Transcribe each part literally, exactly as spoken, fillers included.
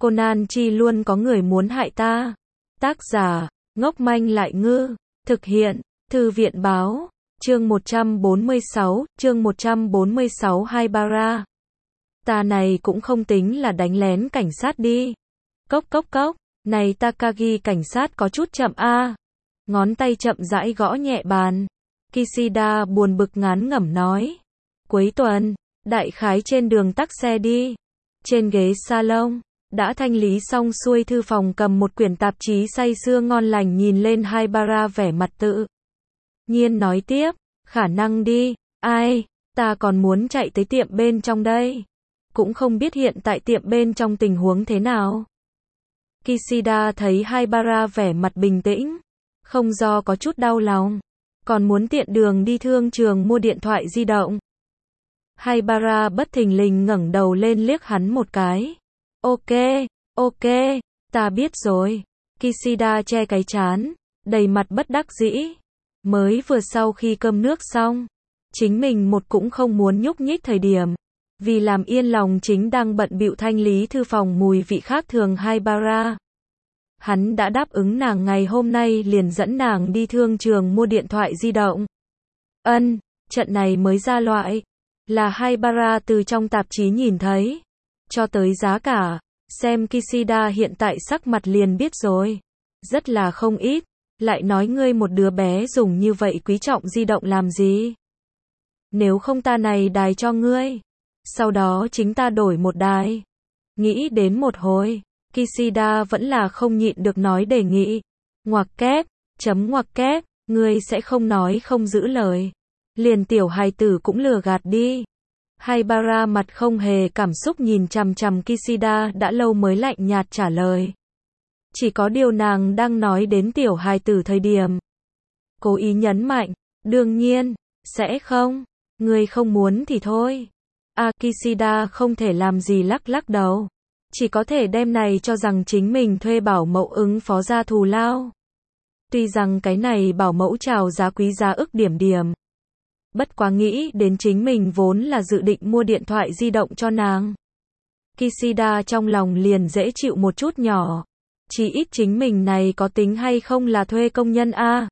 Conan chi luôn có người muốn hại ta. Tác giả, ngốc manh lại ngư. Thực hiện, Thư viện báo. Chương một trăm bốn mươi sáu, chương một trăm bốn mươi sáu Haibara. Ta này cũng không tính là đánh lén cảnh sát đi. Cốc cốc cốc, này Takagi cảnh sát có chút chậm a. Ngón tay chậm rãi gõ nhẹ bàn. Kishida buồn bực ngán ngẩm nói. Cuối tuần, đại khái trên đường tắc xe đi. Trên ghế salon, đã thanh lý xong xuôi thư phòng cầm một quyển tạp chí say sưa ngon lành nhìn lên Haibara vẻ mặt tự nhiên nói tiếp, khả năng đi, ai, ta còn muốn chạy tới tiệm bên trong đây. Cũng không biết hiện tại tiệm bên trong tình huống thế nào. Kishida thấy Haibara vẻ mặt bình tĩnh, không do có chút đau lòng, còn muốn tiện đường đi thương trường mua điện thoại di động. Haibara bất thình lình ngẩng đầu lên liếc hắn một cái. Ok, ok, ta biết rồi. Kishida che cái trán, đầy mặt bất đắc dĩ. Mới vừa sau khi cơm nước xong, chính mình một cũng không muốn nhúc nhích thời điểm. Vì làm yên lòng chính đang bận bịu thanh lý thư phòng mùi vị khác thường Haibara. Hắn đã đáp ứng nàng ngày hôm nay liền dẫn nàng đi thương trường mua điện thoại di động. Ân, trận này mới ra loại. Là Haibara từ trong tạp chí nhìn thấy. Cho tới giá cả, xem Kishida hiện tại sắc mặt liền biết rồi. Rất là không ít, lại nói ngươi một đứa bé dùng như vậy quý trọng di động làm gì? Nếu không ta này đài cho ngươi. Sau đó chính ta đổi một đài. Nghĩ đến một hồi, Kishida vẫn là không nhịn được nói đề nghị. Ngoặc kép, chấm ngoặc kép, ngươi sẽ không nói không giữ lời. Liền tiểu hài tử cũng lừa gạt đi. Haibara mặt không hề cảm xúc nhìn chằm chằm Kishida đã lâu mới lạnh nhạt trả lời. Chỉ có điều nàng đang nói đến tiểu hài tử thời điểm. Cố ý nhấn mạnh, đương nhiên, sẽ không, ngươi không muốn thì thôi. A Kishida không thể làm gì lắc lắc đầu. Chỉ có thể đem này cho rằng chính mình thuê bảo mẫu ứng phó ra thù lao. Tuy rằng cái này bảo mẫu chào giá quý giá ức điểm điểm. Bất quá nghĩ đến chính mình vốn là dự định mua điện thoại di động cho nàng. Kishida trong lòng liền dễ chịu một chút nhỏ. Chỉ ít chính mình này có tính hay không là thuê công nhân a.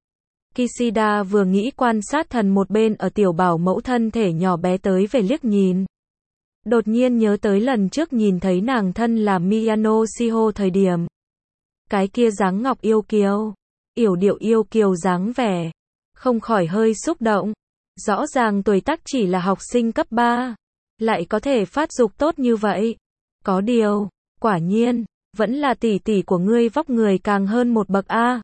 Kishida vừa nghĩ quan sát thần một bên ở tiểu bảo mẫu thân thể nhỏ bé tới về liếc nhìn. Đột nhiên nhớ tới lần trước nhìn thấy nàng thân là Miyano Shiho thời điểm. Cái kia dáng ngọc yêu kiều, yểu điệu yêu kiều dáng vẻ. Không khỏi hơi xúc động. Rõ ràng tuổi tác chỉ là học sinh cấp ba. Lại có thể phát dục tốt như vậy. Có điều, quả nhiên, vẫn là tỷ tỷ của ngươi vóc người càng hơn một bậc a.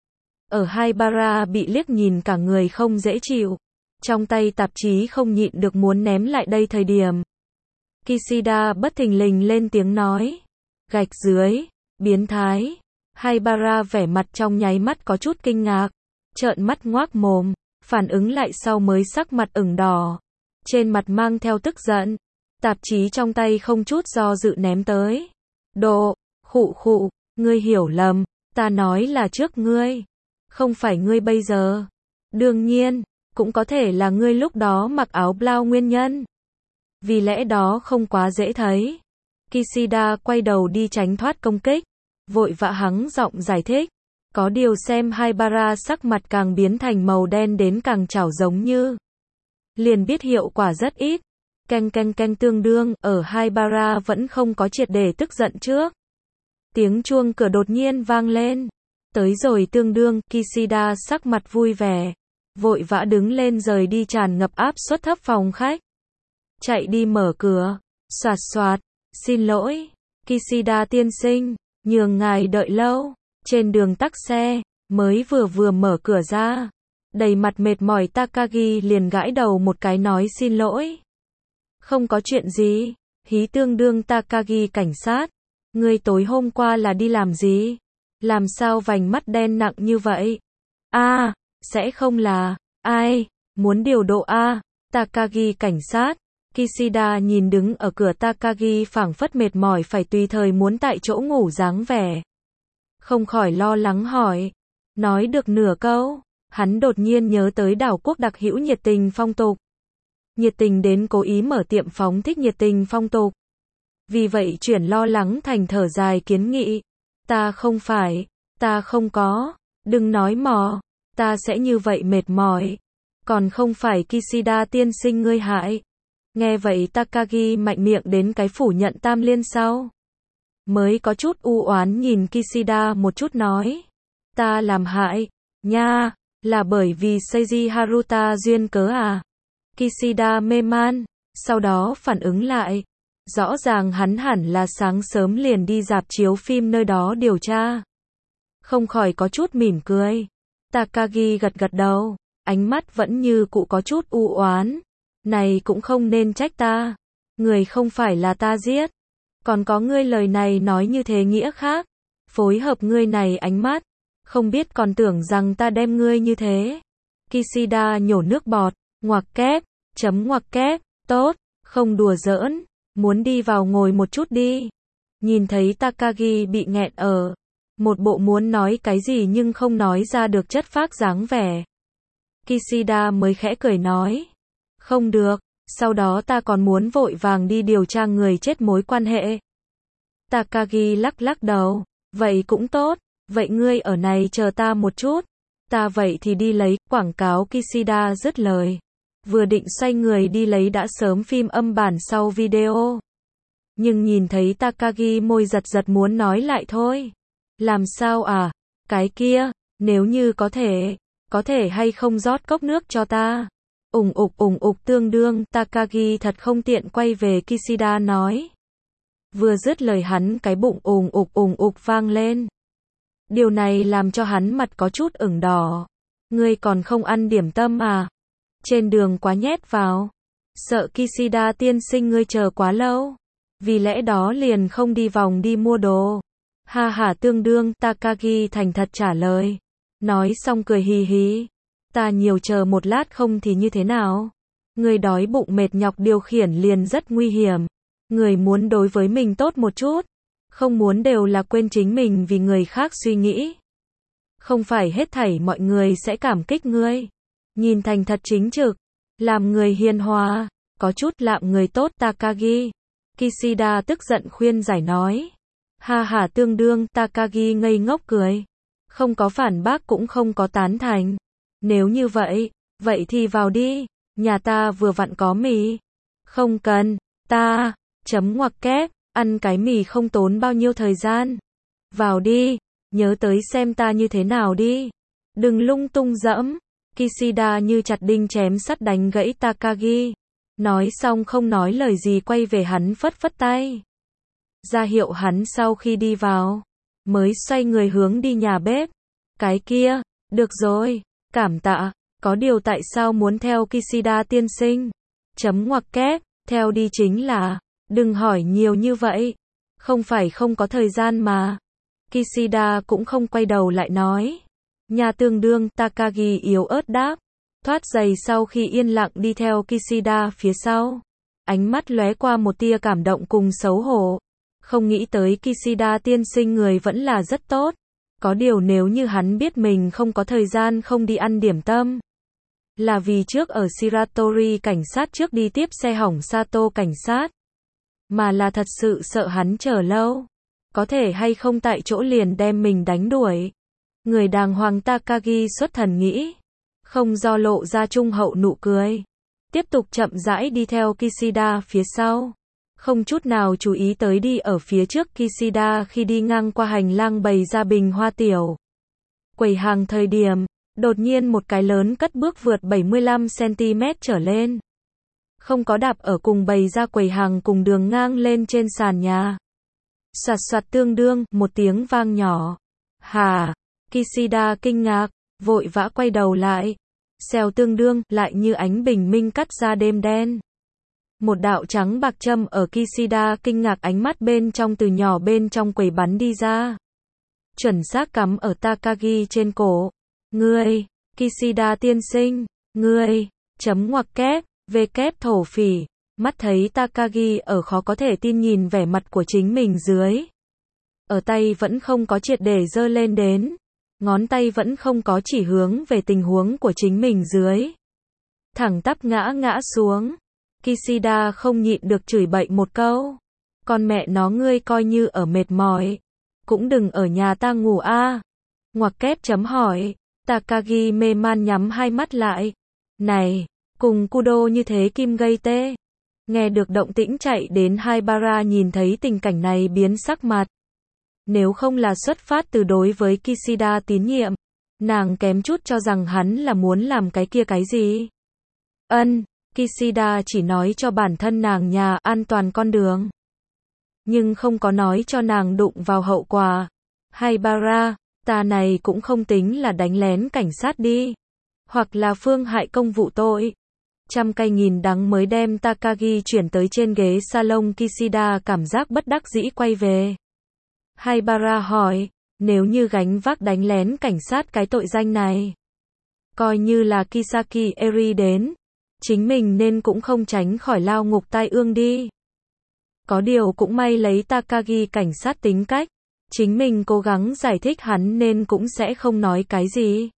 Ở Haibara bị liếc nhìn cả người không dễ chịu. Trong tay tạp chí không nhịn được muốn ném lại đây thời điểm. Kishida bất thình lình lên tiếng nói. Gạch dưới, biến thái. Haibara vẻ mặt trong nháy mắt có chút kinh ngạc. Trợn mắt ngoác mồm. Phản ứng lại sau mới sắc mặt ửng đỏ. Trên mặt mang theo tức giận. Tạp chí trong tay không chút do dự ném tới. Độ, khụ khụ, ngươi hiểu lầm. Ta nói là trước ngươi. Không phải ngươi bây giờ. Đương nhiên, cũng có thể là ngươi lúc đó mặc áo blau nguyên nhân. Vì lẽ đó không quá dễ thấy. Kishida quay đầu đi tránh thoát công kích. Vội vã hắng giọng giải thích. Có điều xem Haibara sắc mặt càng biến thành màu đen đến càng chảo giống như. Liền biết hiệu quả rất ít. Canh canh canh tương đương, ở Haibara vẫn không có triệt để tức giận trước. Tiếng chuông cửa đột nhiên vang lên. Tới rồi tương đương, Kishida sắc mặt vui vẻ. Vội vã đứng lên rời đi tràn ngập áp suất thấp phòng khách. Chạy đi mở cửa. Xoạt xoạt. Xin lỗi. Kishida tiên sinh. Nhường ngài đợi lâu. Trên đường tắc xe. Mới vừa vừa mở cửa ra. Đầy mặt mệt mỏi Takagi liền gãi đầu một cái nói xin lỗi. Không có chuyện gì. Hí tương đương Takagi cảnh sát. Ngươi tối hôm qua là đi làm gì? Làm sao vành mắt đen nặng như vậy? A, à, sẽ không là, ai, muốn điều độ a? Takagi cảnh sát. Kishida nhìn đứng ở cửa Takagi phảng phất mệt mỏi phải tùy thời muốn tại chỗ ngủ dáng vẻ. Không khỏi lo lắng hỏi. Nói được nửa câu, hắn đột nhiên nhớ tới đảo quốc đặc hữu nhiệt tình phong tục. Nhiệt tình đến cố ý mở tiệm phóng thích nhiệt tình phong tục. Vì vậy chuyển lo lắng thành thở dài kiến nghị. Ta không phải, ta không có, đừng nói mò, ta sẽ như vậy mệt mỏi. Còn không phải Kishida tiên sinh ngươi hại. Nghe vậy Takagi mạnh miệng đến cái phủ nhận tam liên sau. Mới có chút u oán nhìn Kishida một chút nói. Ta làm hại, nha, là bởi vì Seiji Haruta duyên cớ à? Kishida mê man, sau đó phản ứng lại. Rõ ràng hắn hẳn là sáng sớm liền đi rạp chiếu phim nơi đó điều tra. Không khỏi có chút mỉm cười. Takagi gật gật đầu, ánh mắt vẫn như cũ có chút u oán. Này cũng không nên trách ta. Người không phải là ta giết. Còn có ngươi lời này nói như thế nghĩa khác. Phối hợp ngươi này ánh mắt. Không biết còn tưởng rằng ta đem ngươi như thế. Kishida nhổ nước bọt, ngoặc kép, chấm ngoặc kép, tốt, không đùa giỡn, muốn đi vào ngồi một chút đi. Nhìn thấy Takagi bị nghẹn ở, một bộ muốn nói cái gì nhưng không nói ra được chất phác dáng vẻ. Kishida mới khẽ cười nói, không được, sau đó ta còn muốn vội vàng đi điều tra người chết mối quan hệ. Takagi lắc lắc đầu, vậy cũng tốt. Vậy ngươi ở này chờ ta một chút. Ta vậy thì đi lấy, quảng cáo Kishida dứt lời. Vừa định xoay người đi lấy đã sớm phim âm bản sau video. Nhưng nhìn thấy Takagi môi giật giật muốn nói lại thôi. Làm sao à? Cái kia, nếu như có thể, có thể hay không rót cốc nước cho ta? Ủng ục ủng ục tương đương, Takagi thật không tiện quay về Kishida nói. Vừa dứt lời hắn cái bụng ủng ục ủng ục vang lên. Điều này làm cho hắn mặt có chút ửng đỏ. Ngươi còn không ăn điểm tâm à? Trên đường quá nhét vào. Sợ Kishida tiên sinh ngươi chờ quá lâu. Vì lẽ đó liền không đi vòng đi mua đồ. Ha ha tương đương, Takagi thành thật trả lời. Nói xong cười hì hì. Ta nhiều chờ một lát không thì như thế nào? Ngươi đói bụng mệt nhọc điều khiển liền rất nguy hiểm. Người muốn đối với mình tốt một chút. Không muốn đều là quên chính mình vì người khác suy nghĩ. Không phải hết thảy mọi người sẽ cảm kích ngươi. Nhìn thành thật chính trực. Làm người hiền hòa. Có chút lạm người tốt Takagi. Kishida tức giận khuyên giải nói. Ha ha tương đương, Takagi ngây ngốc cười. Không có phản bác cũng không có tán thành. Nếu như vậy, vậy thì vào đi. Nhà ta vừa vặn có mì. Không cần, ta, chấm ngoặc kép. Ăn cái mì không tốn bao nhiêu thời gian. Vào đi, nhớ tới xem ta như thế nào đi. Đừng lung tung dẫm. Kishida như chặt đinh chém sắt đánh gãy Takagi. Nói xong không nói lời gì quay về hắn phất phất tay. Ra hiệu hắn sau khi đi vào. Mới xoay người hướng đi nhà bếp. Cái kia, được rồi, cảm tạ. Có điều tại sao muốn theo Kishida tiên sinh? Chấm ngoặc kép, theo đi chính là. Đừng hỏi nhiều như vậy. Không phải không có thời gian mà. Kishida cũng không quay đầu lại nói. Nhà tương đương, Takagi yếu ớt đáp. Thoát giày sau khi yên lặng đi theo Kishida phía sau. Ánh mắt lóe qua một tia cảm động cùng xấu hổ. Không nghĩ tới Kishida tiên sinh người vẫn là rất tốt. Có điều nếu như hắn biết mình không có thời gian không đi ăn điểm tâm. Là vì trước ở Shiratori cảnh sát trước đi tiếp xe hỏng Sato cảnh sát. Mà là thật sự sợ hắn chờ lâu. Có thể hay không tại chỗ liền đem mình đánh đuổi. Người đàng hoàng Takagi xuất thần nghĩ. Không do lộ ra trung hậu nụ cười. Tiếp tục chậm rãi đi theo Kishida phía sau. Không chút nào chú ý tới đi ở phía trước Kishida khi đi ngang qua hành lang bày ra bình hoa tiểu. Quầy hàng thời điểm, đột nhiên một cái lớn cất bước vượt bảy mươi lăm xăng ti mét trở lên. Không có đạp ở cùng bày ra quầy hàng cùng đường ngang lên trên sàn nhà. Soạt soạt tương đương, một tiếng vang nhỏ. Hà, Kishida kinh ngạc, vội vã quay đầu lại. Xèo tương đương, lại như ánh bình minh cắt ra đêm đen. Một đạo trắng bạc châm ở Kishida kinh ngạc ánh mắt bên trong từ nhỏ bên trong quầy bắn đi ra. Chuẩn xác cắm ở Takagi trên cổ. Ngươi, Kishida tiên sinh, ngươi, chấm ngoặc kép, về kép thổ phỉ. Mắt thấy Takagi ở khó có thể tin nhìn vẻ mặt của chính mình dưới. Ở tay vẫn không có triệt để giơ lên đến. Ngón tay vẫn không có chỉ hướng về tình huống của chính mình dưới. Thẳng tắp ngã ngã xuống. Kishida không nhịn được chửi bậy một câu. Con mẹ nó ngươi coi như ở mệt mỏi, cũng đừng ở nhà ta ngủ a. Ngoặc kép chấm hỏi, Takagi mê man nhắm hai mắt lại. Này, cùng Kudo như thế kim gây tê. Nghe được động tĩnh chạy đến Haibara nhìn thấy tình cảnh này biến sắc mặt. Nếu không là xuất phát từ đối với Kishida tín nhiệm, nàng kém chút cho rằng hắn là muốn làm cái kia cái gì. Ân, Kishida chỉ nói cho bản thân nàng nhà an toàn con đường. Nhưng không có nói cho nàng đụng vào hậu quả. Haibara, ta này cũng không tính là đánh lén cảnh sát đi. Hoặc là phương hại công vụ tội. Trăm cây nghìn đắng mới đem Takagi chuyển tới trên ghế salon. Kishida cảm giác bất đắc dĩ quay về. Haibara hỏi, nếu như gánh vác đánh lén cảnh sát cái tội danh này, coi như là Kisaki Eri đến, chính mình nên cũng không tránh khỏi lao ngục tai ương đi. Có điều cũng may lấy Takagi cảnh sát tính cách, chính mình cố gắng giải thích hắn nên cũng sẽ không nói cái gì.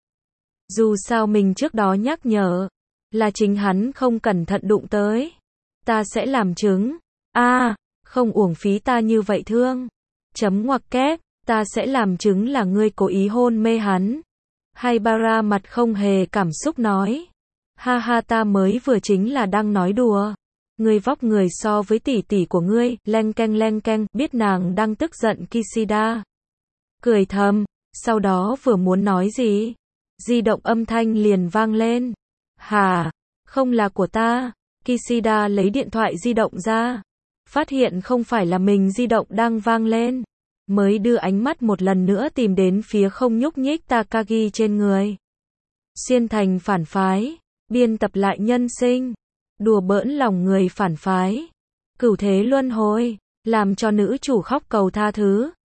Dù sao mình trước đó nhắc nhở, là chính hắn không cẩn thận đụng tới. Ta sẽ làm chứng. A, à, không uổng phí ta như vậy thương. Chấm ngoặc kép, ta sẽ làm chứng là ngươi cố ý hôn mê hắn. Haibara mặt không hề cảm xúc nói. Ha ha, ta mới vừa chính là đang nói đùa. Ngươi vóc người so với tỷ tỷ của ngươi, leng keng leng keng, biết nàng đang tức giận. Kishida cười thầm, sau đó vừa muốn nói gì, di động âm thanh liền vang lên. Hả, không là của ta. Kishida lấy điện thoại di động ra, phát hiện không phải là mình di động đang vang lên, mới đưa ánh mắt một lần nữa tìm đến phía không nhúc nhích Takagi trên người. Xuyên thành phản phái, biên tập lại nhân sinh, đùa bỡn lòng người phản phái, cửu thế luân hồi, làm cho nữ chủ khóc cầu tha thứ.